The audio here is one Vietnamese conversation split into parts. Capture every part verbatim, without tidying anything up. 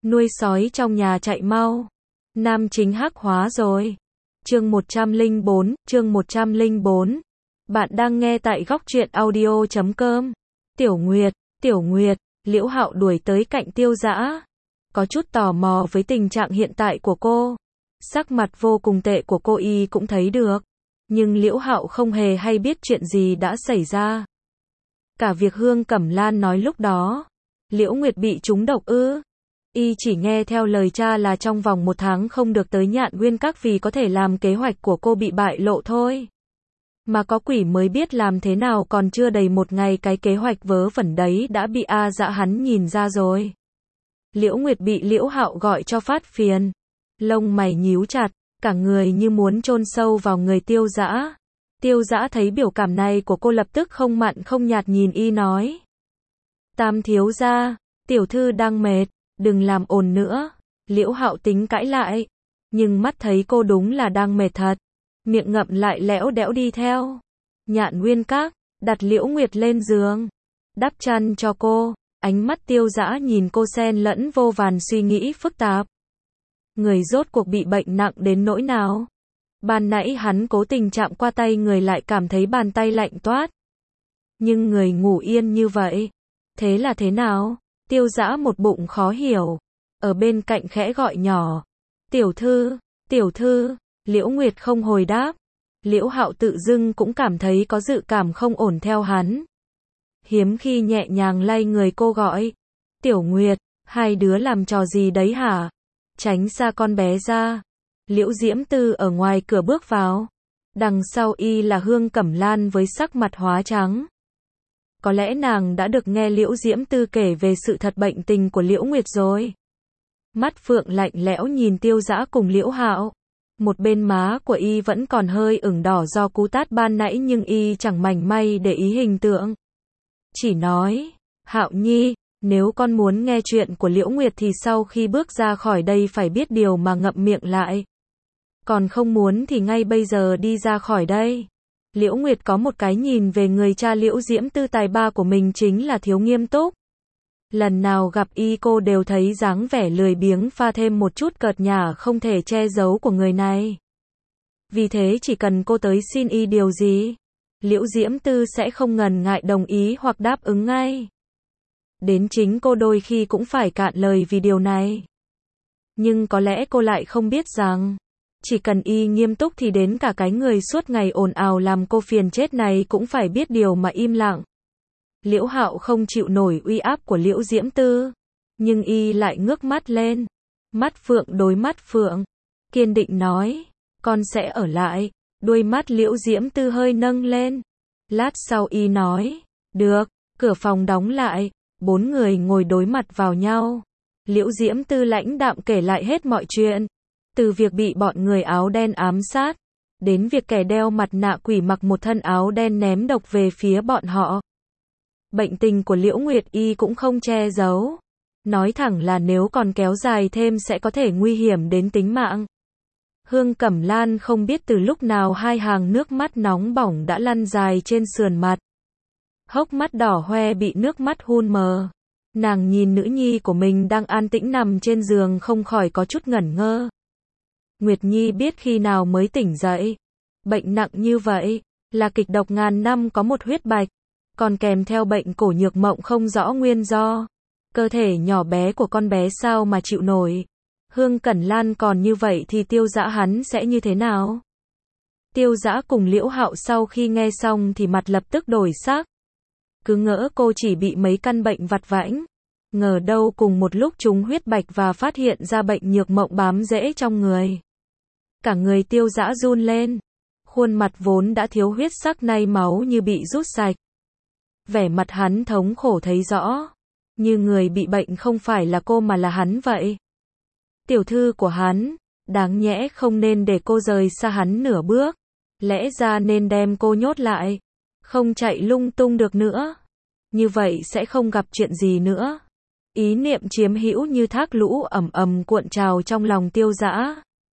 Nuôi sói trong nhà chạy mau. Nam chính hắc hóa rồi. Chương một trăm lẻ bốn, chương một trăm lẻ bốn. Bạn đang nghe tại góc truyện audio chấm com. Tiểu Nguyệt, Tiểu Nguyệt, Liễu Hạo đuổi tới cạnh Tiêu Dã. Có chút tò mò với tình trạng hiện tại của cô. Sắc mặt vô cùng tệ của cô y cũng thấy được. Nhưng Liễu Hạo không hề hay biết chuyện gì đã xảy ra. Cả việc Hương Cẩm Lan nói lúc đó. Liễu Nguyệt bị trúng độc ư? Y chỉ nghe theo lời cha là trong vòng một tháng không được tới Nhạn Nguyên Các vì có thể làm kế hoạch của cô bị bại lộ thôi. Mà có quỷ mới biết làm thế nào, còn chưa đầy một ngày cái kế hoạch vớ vẩn đấy đã bị A Dã hắn nhìn ra rồi. Liễu Nguyệt bị Liễu Hạo gọi cho phát phiền. Lông mày nhíu chặt, cả người như muốn chôn sâu vào người Tiêu Dã. Tiêu Dã thấy biểu cảm này của cô lập tức không mặn không nhạt nhìn y nói. Tam thiếu gia, tiểu thư đang mệt, đừng làm ồn nữa. Liễu Hạo tính cãi lại, nhưng mắt thấy cô đúng là đang mệt thật. Miệng ngậm lại lẽo đẽo đi theo. Nhạn Nguyên Các, đặt Liễu Nguyệt lên giường. Đắp chăn cho cô, ánh mắt Tiêu Dã nhìn cô xen lẫn vô vàn suy nghĩ phức tạp. Người rốt cuộc bị bệnh nặng đến nỗi nào? Ban nãy hắn cố tình chạm qua tay người lại cảm thấy bàn tay lạnh toát. Nhưng người ngủ yên như vậy. Thế là thế nào? Tiêu Dã một bụng khó hiểu. Ở bên cạnh khẽ gọi nhỏ. Tiểu thư, tiểu thư. Liễu Nguyệt không hồi đáp. Liễu Hạo tự dưng cũng cảm thấy có dự cảm không ổn theo hắn. Hiếm khi nhẹ nhàng lay người cô gọi. Tiểu Nguyệt, hai đứa làm trò gì đấy hả? Tránh xa con bé ra. Liễu Diễm Tư ở ngoài cửa bước vào. Đằng sau y là Hương Cẩm Lan với sắc mặt hóa trắng. Có lẽ nàng đã được nghe Liễu Diễm Tư kể về sự thật bệnh tình của Liễu Nguyệt rồi. Mắt phượng lạnh lẽo nhìn Tiêu Dã cùng Liễu Hạo. Một bên má của y vẫn còn hơi ửng đỏ do cú tát ban nãy nhưng y chẳng mảy may để ý hình tượng. Chỉ nói, Hạo Nhi, nếu con muốn nghe chuyện của Liễu Nguyệt thì sau khi bước ra khỏi đây phải biết điều mà ngậm miệng lại. Còn không muốn thì ngay bây giờ đi ra khỏi đây. Liễu Nguyệt có một cái nhìn về người cha Liễu Diễm Tư tài ba của mình chính là thiếu nghiêm túc. Lần nào gặp y cô đều thấy dáng vẻ lười biếng pha thêm một chút cợt nhả không thể che giấu của người này. Vì thế chỉ cần cô tới xin y điều gì, Liễu Diễm Tư sẽ không ngần ngại đồng ý hoặc đáp ứng ngay. Đến chính cô đôi khi cũng phải cạn lời vì điều này. Nhưng có lẽ cô lại không biết rằng, chỉ cần y nghiêm túc thì đến cả cái người suốt ngày ồn ào làm cô phiền chết này cũng phải biết điều mà im lặng. Liễu Hạo không chịu nổi uy áp của Liễu Diễm Tư, nhưng y lại ngước mắt lên. Mắt phượng đối mắt phượng, kiên định nói, con sẽ ở lại. Đuôi mắt Liễu Diễm Tư hơi nâng lên. Lát sau y nói, được. Cửa phòng đóng lại, bốn người ngồi đối mặt vào nhau. Liễu Diễm Tư lãnh đạm kể lại hết mọi chuyện. Từ việc bị bọn người áo đen ám sát, đến việc kẻ đeo mặt nạ quỷ mặc một thân áo đen ném độc về phía bọn họ. Bệnh tình của Liễu Nguyệt y cũng không che giấu. Nói thẳng là nếu còn kéo dài thêm sẽ có thể nguy hiểm đến tính mạng. Hương Cẩm Lan không biết từ lúc nào hai hàng nước mắt nóng bỏng đã lăn dài trên sườn mặt. Hốc mắt đỏ hoe bị nước mắt hun mờ. Nàng nhìn nữ nhi của mình đang an tĩnh nằm trên giường không khỏi có chút ngẩn ngơ. Nguyệt Nhi biết khi nào mới tỉnh dậy. Bệnh nặng như vậy, là kịch độc ngàn năm có một huyết bạch, còn kèm theo bệnh cổ nhược mộng không rõ nguyên do. Cơ thể nhỏ bé của con bé sao mà chịu nổi. Hương Cẩm Lan còn như vậy thì Tiêu Dã hắn sẽ như thế nào? Tiêu Dã cùng Liễu Hạo sau khi nghe xong thì mặt lập tức đổi sắc. Cứ ngỡ cô chỉ bị mấy căn bệnh vặt vãnh. Ngờ đâu cùng một lúc chúng huyết bạch và phát hiện ra bệnh nhược mộng bám rễ trong người. Cả người Tiêu Dã run lên. Khuôn mặt vốn đã thiếu huyết sắc nay máu như bị rút sạch. Vẻ mặt hắn thống khổ thấy rõ. Như người bị bệnh không phải là cô mà là hắn vậy. Tiểu thư của hắn, đáng nhẽ không nên để cô rời xa hắn nửa bước. Lẽ ra nên đem cô nhốt lại. Không chạy lung tung được nữa. Như vậy sẽ không gặp chuyện gì nữa. Ý niệm chiếm hữu như thác lũ ầm ầm cuộn trào trong lòng Tiêu Dã.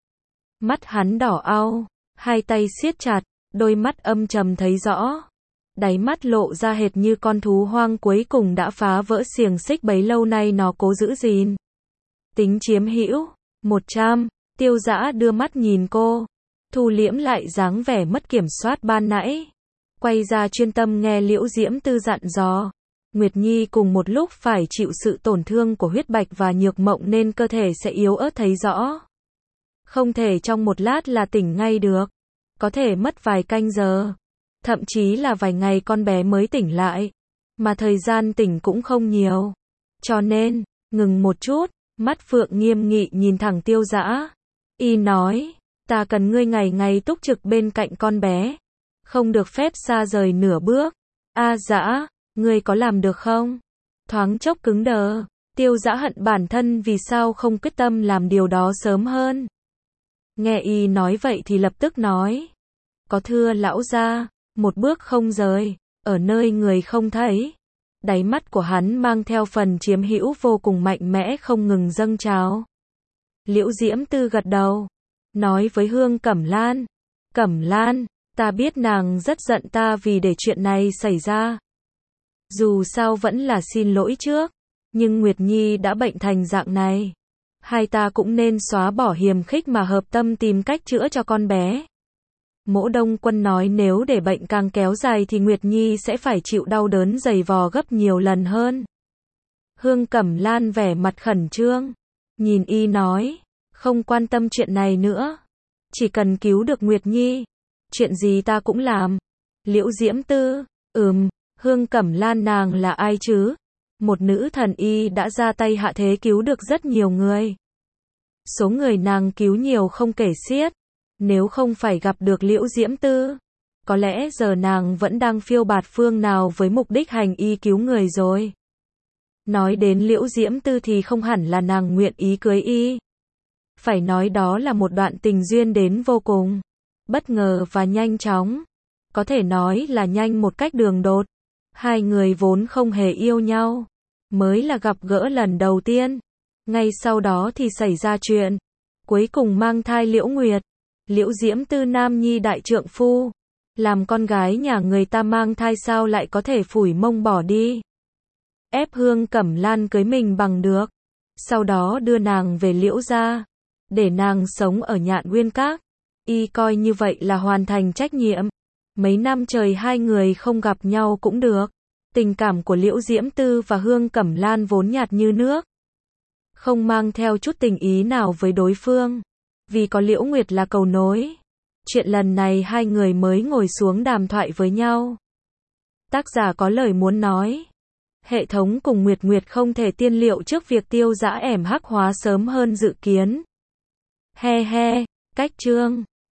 Mắt hắn đỏ au, hai tay siết chặt, đôi mắt âm trầm thấy rõ. Đáy mắt lộ ra hệt như con thú hoang cuối cùng đã phá vỡ xiềng xích bấy lâu nay nó cố giữ gìn. Tính chiếm hữu, một trăm. Tiêu Dã đưa mắt nhìn cô, thu liễm lại dáng vẻ mất kiểm soát ban nãy. Quay ra chuyên tâm nghe Liễu Diễm Tư dặn dò. Nguyệt Nhi cùng một lúc phải chịu sự tổn thương của huyết bạch và nhược mộng nên cơ thể sẽ yếu ớt thấy rõ. Không thể trong một lát là tỉnh ngay được. Có thể mất vài canh giờ. Thậm chí là vài ngày con bé mới tỉnh lại. Mà thời gian tỉnh cũng không nhiều. Cho nên, ngừng một chút, mắt Phượng nghiêm nghị nhìn thẳng Tiêu Dã. Y nói, ta cần ngươi ngày ngày túc trực bên cạnh con bé. Không được phép xa rời nửa bước. A Dã, ngươi có làm được không? Thoáng chốc cứng đờ. Tiêu Dã hận bản thân vì sao không quyết tâm làm điều đó sớm hơn. Nghe y nói vậy thì lập tức nói. Có thưa lão gia, một bước không rời, ở nơi người không thấy. Đáy mắt của hắn mang theo phần chiếm hữu vô cùng mạnh mẽ không ngừng dâng trào. Liễu Diễm Tư gật đầu, nói với Hương Cẩm Lan. Cẩm Lan, ta biết nàng rất giận ta vì để chuyện này xảy ra. Dù sao vẫn là xin lỗi trước, nhưng Nguyệt Nhi đã bệnh thành dạng này. Hai ta cũng nên xóa bỏ hiềm khích mà hợp tâm tìm cách chữa cho con bé. Mỗ Đông Quân nói nếu để bệnh càng kéo dài thì Nguyệt Nhi sẽ phải chịu đau đớn dày vò gấp nhiều lần hơn. Hương Cẩm Lan vẻ mặt khẩn trương, nhìn y nói, không quan tâm chuyện này nữa. Chỉ cần cứu được Nguyệt Nhi, chuyện gì ta cũng làm. Liễu Diễm Tư, ừm, Hương Cẩm Lan nàng là ai chứ? Một nữ thần y đã ra tay hạ thế cứu được rất nhiều người. Số người nàng cứu nhiều không kể xiết. Nếu không phải gặp được Liễu Diễm Tư, có lẽ giờ nàng vẫn đang phiêu bạt phương nào với mục đích hành y cứu người rồi. Nói đến Liễu Diễm Tư thì không hẳn là nàng nguyện ý cưới y. Phải nói đó là một đoạn tình duyên đến vô cùng bất ngờ và nhanh chóng. Có thể nói là nhanh một cách đường đột. Hai người vốn không hề yêu nhau, mới là gặp gỡ lần đầu tiên. Ngay sau đó thì xảy ra chuyện. Cuối cùng mang thai Liễu Nguyệt. Liễu Diễm Tư nam nhi đại trượng phu. Làm con gái nhà người ta mang thai sao lại có thể phủi mông bỏ đi. Ép Hương Cẩm Lan cưới mình bằng được. Sau đó đưa nàng về Liễu gia. Để nàng sống ở Nhạn Uyên Các. Y coi như vậy là hoàn thành trách nhiệm. Mấy năm trời hai người không gặp nhau cũng được. Tình cảm của Liễu Diễm Tư và Hương Cẩm Lan vốn nhạt như nước. Không mang theo chút tình ý nào với đối phương. Vì có Liễu Nguyệt là cầu nối. Chuyện lần này hai người mới ngồi xuống đàm thoại với nhau. Tác giả có lời muốn nói. Hệ thống cùng Nguyệt Nguyệt không thể tiên liệu trước việc Tiêu Dã ẻm hắc hóa sớm hơn dự kiến. He he, cách chương.